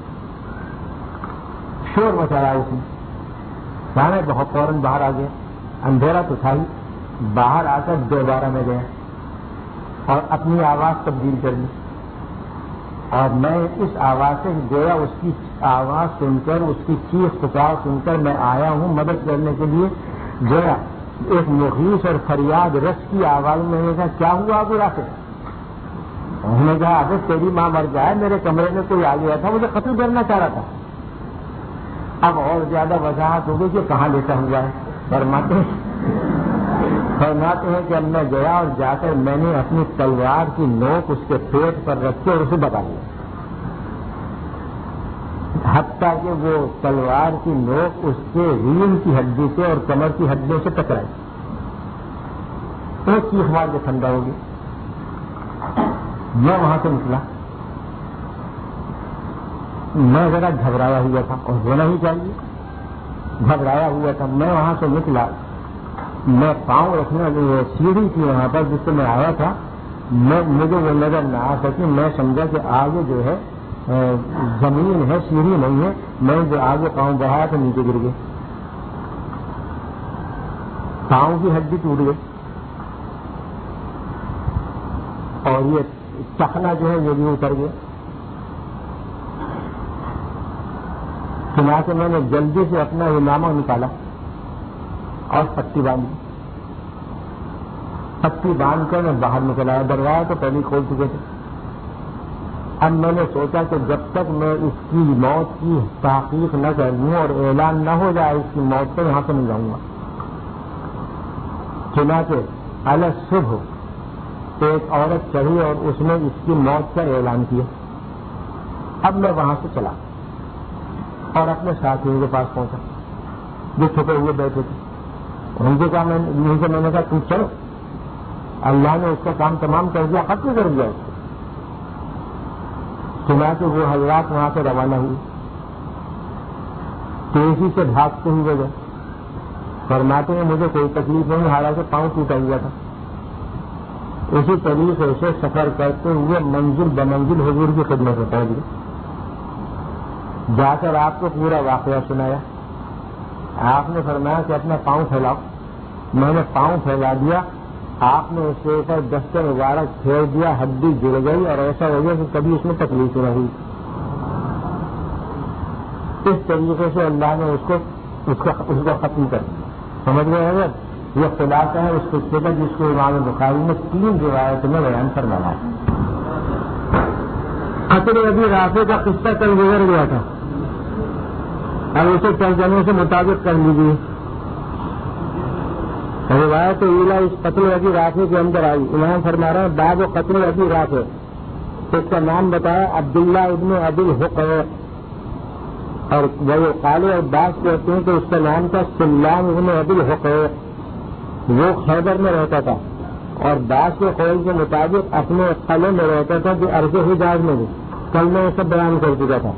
شور مچایا اس نے، میں بہت فوراً باہر آ گیا، اندھیرا تو تھا ہی۔ باہر آ کر دوبارہ میں گیا اور اپنی آواز تبدیل کر لی، اور میں اس آواز سے گویا اس کی آواز سن کر، اس کی چیخ پکار سن کر میں آیا ہوں مدد کرنے کے لیے۔ گویا ایک مخیص اور فریاد رس کی آواز میں نے کہا کیا ہوا ابو رافع؟ انہوں نے کہا اگر تیری ماں مر جائے، میرے کمرے میں کوئی آ گیا تھا، مجھے قتل کرنا چاہ رہا تھا۔ اب اور زیادہ وضاحت ہوگی کہ کہاں لیتا ہوا ہے۔ فرماتے فرماتے ہیں کہ اب میں گیا اور جا کر میں نے اپنی تلوار کی نوک اس کے پیٹ پر رکھی اور اسے بتا دیا، حتیٰ کہ وہ تلوار کی نوک اس کے ریڑھ کی ہڈی سے اور کمر کی ہڈیوں سے ٹکرائی۔ ایک چیخ مار کے ٹھنڈا ہو گیا. میں وہاں سے نکلا, میں ذرا گھبرایا ہوا تھا اور ہونا ہی چاہیے, گھبرایا ہوا تھا. میں وہاں سے نکلا, میں پاؤں رکھنے والی سیڑھی تھی وہاں پر جس سے میں آیا تھا, میں مجھے وہ نظر نہ آ سکی. میں سمجھا کہ آگے جو ہے زمین ہے, سیڑھی نہیں ہے. میں جو آگے پاؤں بڑھایا تو نیچے گر گئے, پاؤں کی ہڈی ٹوٹ گئی اور یہ ٹخنا جو ہے یہ بھی اتر گیا. چنانچہ میں نے جلدی سے اپنا امامہ نکالا اور پٹی باندھی. پٹی باندھ کر میں باہر نکل آیا. دروازہ تو پہلے کھول چکے تھے. اب میں نے سوچا کہ جب تک میں اس کی موت کی تحقیق نہ کر لوں اور اعلان نہ ہو جائے اس کی موت پر, یہاں سے نہیں جاؤں گا. چنانچہ علی صبح ایک عورت چڑھی اور اس نے اس کی موت کا اعلان کیا. اب میں وہاں سے چلا اور اپنے ساتھیوں کے پاس پہنچا جو چھپے ہوئے بیٹھے تھے. ان کے کہا, میں سے میں نے کہا تو چلو, اللہ نے اس کا کام تمام کر دیا, ختم کر دیا اس کو. چنانچہ وہ حضرات وہاں سے روانہ ہوئی, تیزی سے بھاگتے ہوئے گئے. فرماتے ہیں مجھے کوئی تکلیف نہیں, حالانکہ پاؤں ٹوٹا ہوا تھا. اسی طریقے سے سفر کرتے ہوئے منزل بمنزل حضور کی خدمت میں پہنچ گئے. جا کر آپ کو پورا واقعہ سنایا. آپ نے فرمایا کہ اپنا پاؤں پھیلاؤ. میں نے پاؤں پھیلا دیا. آپ نے اس کے اوپر دستر مبارک پھیر دیا, ہڈی جڑ گئی اور ایسا ہو گیا کہ کبھی اس میں تکلیف نہ ہوئی. اس طریقے سے اللہ نے اس کو اس کو, اس کو ختم کر دیا. سمجھ گئے اگر یہ خلاصہ ہے اس قصے کا جس کو امام بخاری نے تین روایت میں بیان فرمایا ہے. قطر ابی رافع کا قصہ کل گزر گیا تھا, اب اسے ترجمے سے مطابق کر لیجیے. روایت اولا اس قتل ابی رافع کے اندر آئی. امام فرما رہے ہیں باب قتل ابی رافع. اس کا نام بتایا عبداللہ ابن ابی الحقیق, اور وہ قالے اور باز کہتے ہیں کہ اس کا نام تھا سلام ابن ابی الحقیق. وہ خیبر میں رہتا تھا اور باز کے قول کے مطابق اپنے قلعے میں رہتا تھا جو عرض حجاز میں بھی. کل میں یہ سب بیان کر چکا تھا.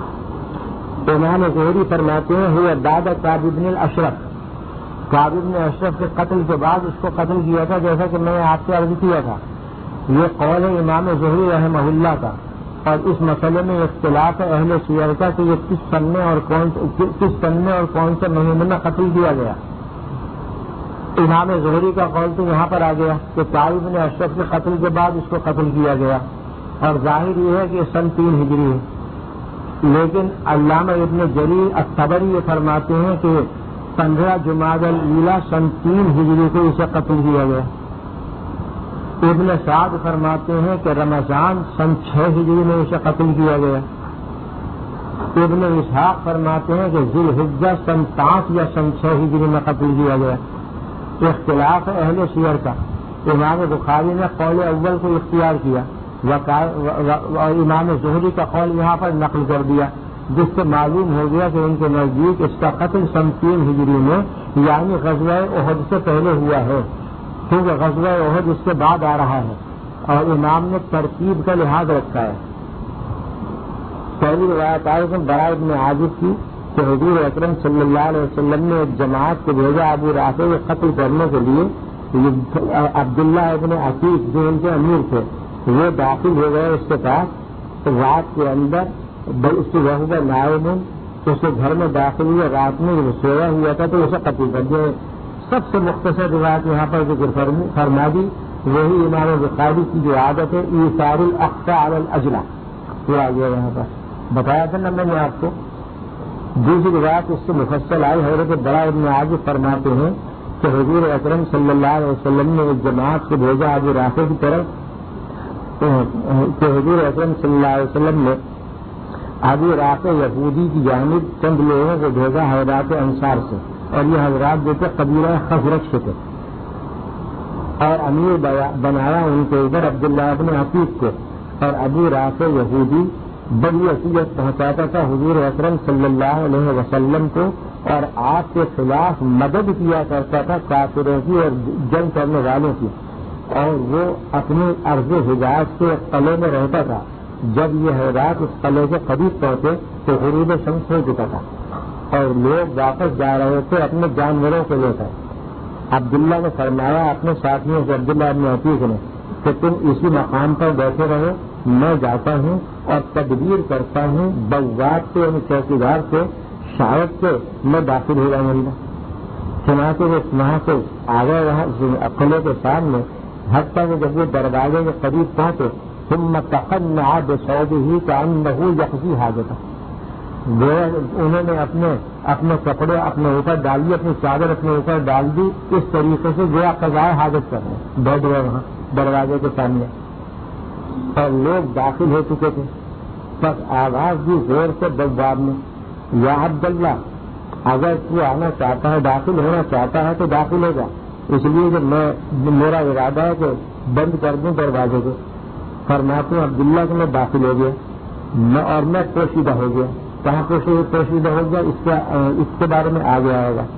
امام زہری فرماتے ہیں ہوا دادا کعب بن الاشرف. کعب بن اشرف کے قتل کے بعد اس کو قتل کیا تھا, جیسا کہ میں نے آپ سے عرض کیا تھا. یہ قول ہے امام زہری رحمہ اللہ کا, اور اس مسئلے میں اختلاف ہے اہل سیر کا کہ یہ کس سن میں اور کون کس سن میں اور کون سے مہینے میں قتل کیا گیا. امام زہری کا قول تو یہاں پر آ گیا کہ کعب بن اشرف کے قتل کے بعد اس کو قتل کیا گیا, اور ظاہر یہ ہے کہ سن تین ہجری ہے. لیکن علامہ ابن جریر الطبری یہ فرماتے ہیں کہ پندرہ جمادی الاولیٰ سن تین ہجری کو اسے قتل کیا گیا. ابن سعد فرماتے ہیں کہ رمضان سن چھ ہجری میں اسے قتل کیا گیا. ابن اسحاق فرماتے ہیں کہ ذی الحجہ سن پانچ یا سن چھ ہجری میں قتل کیا گیا. اختلاف ہے اہل سیر کا. امام بخاری نے قول اول کو اختیار کیا اور امام زہری کا قول یہاں پر نقل کر دیا, جس سے معلوم ہو گیا کہ ان کے نزدیک اس کا قتل سن تین ہجری میں یعنی غزوہ احد سے پہلے ہوا ہے, کیونکہ غزوہ احد اس کے بعد آ رہا ہے اور امام نے ترتیب کا لحاظ رکھا ہے. پہلی روایت آئی کہ برا ابن عازب کی کہ حضور اکرم صلی اللہ علیہ وسلم نے ایک جماعت کو بھیجا ابو رافع کو قتل کرنے کے لیے. عبداللہ ابن عتیق جو ان کے امیر تھے وہ داخل ہو گئے اس کے پاس رات کے اندر. اس کی وحبہ نائم اس کے گھر میں داخل ہوئے, رات میں جب سویا ہوا تھا تو اسے قتل کر دیا. سب سے مختصر روایت یہاں پر ذکر فرما دی, وہی امام بخاری کی جو عادت ہے ایثار الاخفى علی الاجلی, وہ آ گیا یہاں پر. بتایا تھا نا میں نے آپ کو. دوسری روایت اس سے مفصل آئی. حضرت برا ابن عازب فرماتے ہیں کہ حضور اکرم صلی اللہ علیہ وسلم نے ایک جماعت کو بھیجا ابو رافع کی طرف, کہ حضور اکرم صلی اللہ علیہ وسلم نے ابو رافع یہودی کی جانب چند لوگوں کو بھیجا حضرات انصار سے, اور یہ حضرات جو تھے قبیلہ خزرج سے تھے, اور امیر بنایا ان کے ادھر عبداللہ ابن عتیق کو. اور ابو رافع یہودی بڑی اذیت پہنچاتا تھا حضور اکرم صلی اللہ علیہ وسلم کو اور آپ کے خلاف مدد کیا کرتا تھا کافروں کی اور جنگ کرنے والوں کی، اور وہ اپنی عرض حجاز کے قلعے میں رہتا تھا۔ جب یہ حیرات اس قلعے کے قریب پہنچے تو غروب شمس ہو چکا تھا اور لوگ واپس جا رہے تھے اپنے جانوروں کو لے کر۔ عبداللہ نے فرمایا اپنے ساتھیوں سے، عبداللہ ابن عتیق نے، کہ تم اسی مقام پر بیٹھے رہو، میں جاتا ہوں اور تدبیر کرتا ہوں بواب سے یعنی چوکیدار سے، شاید کہ میں داخل ہو جاؤں گا۔ چنانچہ وہ وہاں سے آگے وہاں قلعے کے سامنے، حتیٰ کہ جب وہ دروازے کے قریب پہنچے ثم تقنع بثوبه كأنه يقضي حاجته، انہوں نے اپنے اپنے کپڑے اپنے اوپر ڈال دی، اپنی چادر اپنے اوپر ڈال دی، اس طریقے سے گویا قضاء حاجت کر رہے ہیں، بیٹھ گئے وہاں دروازے کے سامنے، اور لوگ داخل ہو چکے تھے۔ بس آواز دی زور سے بواب نے، یا عبداللہ اگر تو آنا چاہتا ہے، داخل ہونا چاہتا ہے تو داخل ہو جا، اس لیے کہ میں میرا ارادہ ہے کہ بند کر دوں دروازے کو۔ فرماتے ہیں عبداللہ کہ میں داخل ہو گیا میں اور میں پوشیدہ ہو گیا۔ کہاں پوشیدہ ہو گیا اس کے اس کے بارے میں آگے آئے گا۔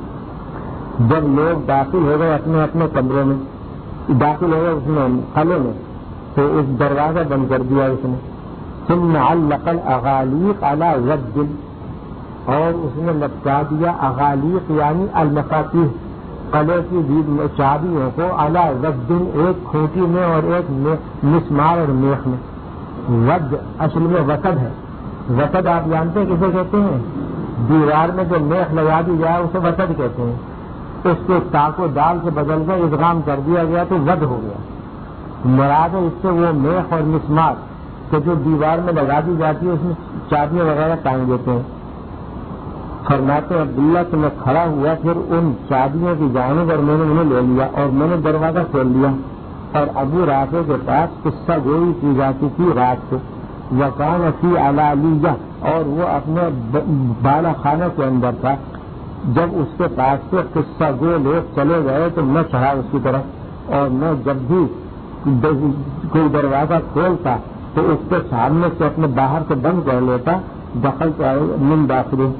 جب لوگ داخل ہو گئے اپنے اپنے کمروں میں، داخل ہو گئے اس میں قلعے میں، تو اس دروازہ بند کر دیا اس نے۔ ثم علق الاغالیق علی رد، اور اس نے لٹکا دیا اغالیق یعنی المفاتیح، قلعے کی چابیوں کو علی رد، ایک کھوٹی میں اور ایک مسمار اور میخ میں۔ رد اصل میں وسد ہے، وسد آپ جانتے ہیں کسے کہتے ہیں؟ دیوار میں جو میخ لگا دی جائے اسے وسد کہتے ہیں۔ اس کے تاک و دال سے بدل کر ادغام کر دیا گیا تو ود ہو گیا۔ مراد ہے اس سے وہ میخ اور مسمار کہ جو دیوار میں لگا دی جاتی ہے اس میں چابیاں وغیرہ ٹانگ دیتے ہیں۔ فرماتے ہیں عبداللہ کہ میں کھڑا ہوا پھر ان چابیوں کی جانب اور میں نے انہیں لے لیا اور میں نے دروازہ کھول لیا، اور ابو رافع کے پاس قصہ گوئی کی جاتی تھی رات کو، وکان فی علالیہ، اور وہ اپنے بالا خانہ کے اندر تھا۔ جب اس کے پاس سے قصہ گو لوگ چلے گئے تو میں چڑھا اس کی طرف، اور میں جب بھی کوئی دروازہ کھولتا تو اس کے سامنے سے اپنے باہر سے بند کر لیتا، دخل من داخل،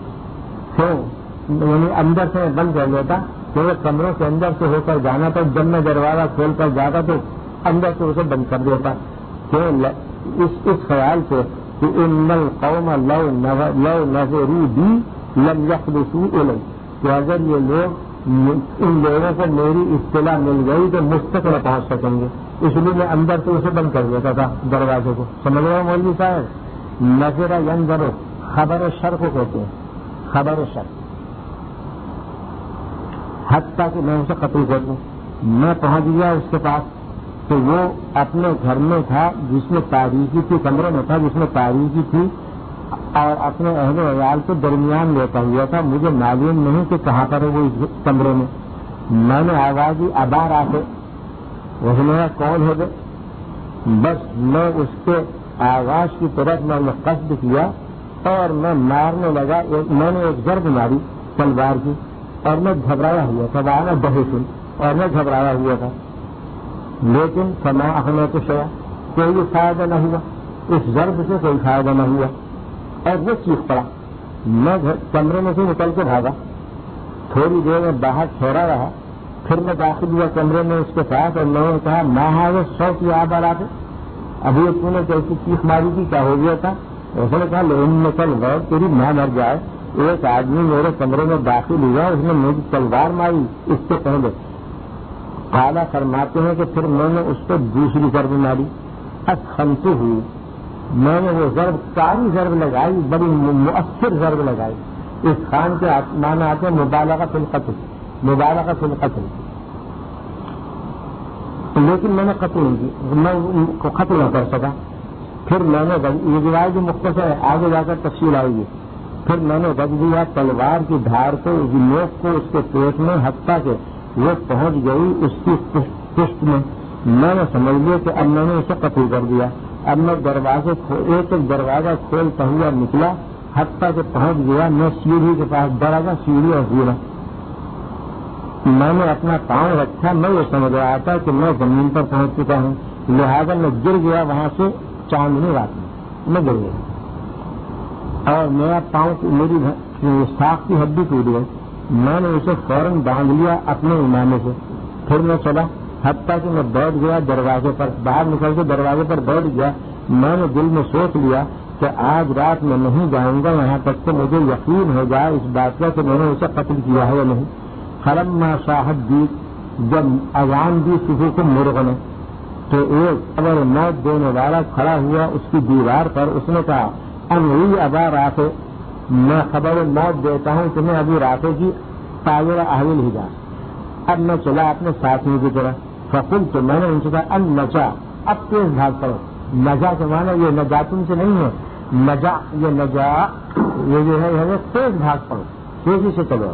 یعنی اندر سے بند کر لیتا، کہ کمروں کے اندر سے ہو کر جانا تھا، جب میں دروازہ کھول کر جاتا تو اندر سے اسے بند کر دیتا، کہ اس اس خیال سے کہ ان القوم لو لو نظروا بی لم یخلصوا الی، کہ اگر یہ لوگ ان لوگوں کو میری اطلاع مل گئی تو مجھ تک نہ پہنچ سکیں گے، اس لیے میں اندر سے اسے بند کر دیتا تھا دروازے کو۔ سمجھ رہے ہیں مولوی صاحب؟ نظر ینظر خبر شر کو کہتے ہیں، خبر شر، حتیٰ کہ میں اسے قتل کر دوں۔ میں پہنچ گیا اس کے پاس تو وہ اپنے گھر میں تھا جس میں تاریکی تھی، کمرے میں تھا جس میں تاریکی تھی، اور اپنے اہل عیال کے درمیان لیتا ہوا تھا۔ مجھے معلوم نہیں کہ کہاں پر ہے وہ اس کمرے میں۔ میں نے آواز دی ابا رافع، وہ میرا کون ہے گے؟ بس میں اس کے آواز کی طرف میں نے قصد کیا اور میں مارنے لگا، میں نے ایک ضرب ماری تلوار کی، اور میں گھبرایا ہوا تھا، وانا بہشن، اور میں گھبرایا ہوا تھا، لیکن فما احمد شیا، کوئی فائدہ نہ ہوا، اس ضرب سے کوئی فائدہ نہ ہوا، اور وہ چیخ پڑا۔ میں کمرے میں سے نکل کے بھاگا، تھوڑی دیر میں باہر ٹھہرا رہا، پھر میں داخل ہوا کمرے میں اس کے ساتھ، اور میں نے کہا ماں ہے سو کی آب آ رہا، ابھی تو نے کیسی چیخ ماری تھی، کیا ہو گیا تھا؟ اس نے کہا لوگوں میں چل گئے تیری ماں مر جائے، ایک آدمی میرے کمرے میں داخل ہوا، اس نے مجھے تلوار ماری اس سے پہلے۔ اعلیٰ فرماتے ہیں کہ پھر میں نے اس کو دوسری ضرب ماری، اسخنتہ ہوئی، میں نے وہ ضرب کاری ضرب لگائی، بڑی مؤثر ضرب لگائی۔ اس خان کے معنی آتے ہیں مبالغہ فی القتل، مبالغہ فی القتل، لیکن میں نے قتل نہیں کی، میں ان کو قتل نہ کر سکا۔ پھر میں نے یہ روایت جو مختصر ہے، آگے جا کر تفصیل آئے گی۔ پھر میں نے رکھ دیا تلوار کی دھار کو، نوک کو اس کے پیٹ میں، حتیٰ کہ وہ پہنچ گئی اس کی پشت میں۔ میں نے سمجھ لیا کہ اب میں نے اسے قتل کر دیا۔ اب میں دروازے ایک ایک دروازہ کھولتا ہوا نکلا، حتیٰ کہ پہنچ گیا میں سیڑھی کے پاس، دروازہ سیڑھی اور زیرہ۔ میں نے اپنا پاؤں رکھا، میں یہ سمجھ رہا تھا کہ میں زمین پر پہنچ چکا ہوں، لہٰذا میں گر گیا وہاں سے چاندنی رات میں میں گر گیا، اور میرا پاؤں میری ساخ کی ہڈی ٹوٹ گئی. میں نے اسے فوراً باندھ لیا اپنے امامے سے. پھر میں چلا حتیٰ کہ میں بیٹھ گیا دروازے پر, باہر نکل کے دروازے پر بیٹھ گیا. میں نے دل میں سوچ لیا کہ آج رات میں نہیں جاؤں گا یہاں تک کہ مجھے یقین ہو جائے اس بات کا کہ میں نے اسے قتل کیا ہے یا نہیں. فلما شاہد دی, جب اذان دی صبح کو مرغ نے, تو ایک خبر موت دینے والا کھڑا ہوا اس کی دیوار پر. اس نے کہا انوی ابا رافع, میں خبر موت دیتا ہوں تمہیں ابھی رافع کی طائر اہل الحجاز. اب میں چلا اپنے ساتھیوں کی طرح. فقلت, تو میں نے ان سے کہا ان نجا, اب تیز بھاگ پڑو. نجا کے معنی یہ نجاتن سے نہیں ہے, نجا یہ نجا یہ جو ہے تیز بھاگ پڑو, تیزی سے چلو.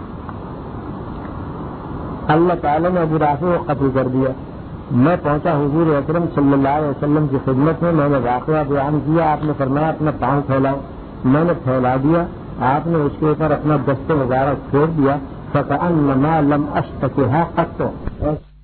اللہ تعالیٰ نے ابو رافع کو قتل کر دیا. میں پہنچا حضور اکرم صلی اللہ علیہ وسلم کی خدمت میں. میں نے واقعہ بیان کیا. آپ نے فرمایا اپنا پاؤں پھیلاؤ. میں نے پھیلا دیا. آپ نے اس کے اوپر اپنا دست مبارک پھیر دیا. فَكَأَنَّمَا لَمْ أَشْتَكِهَا قَطُّ.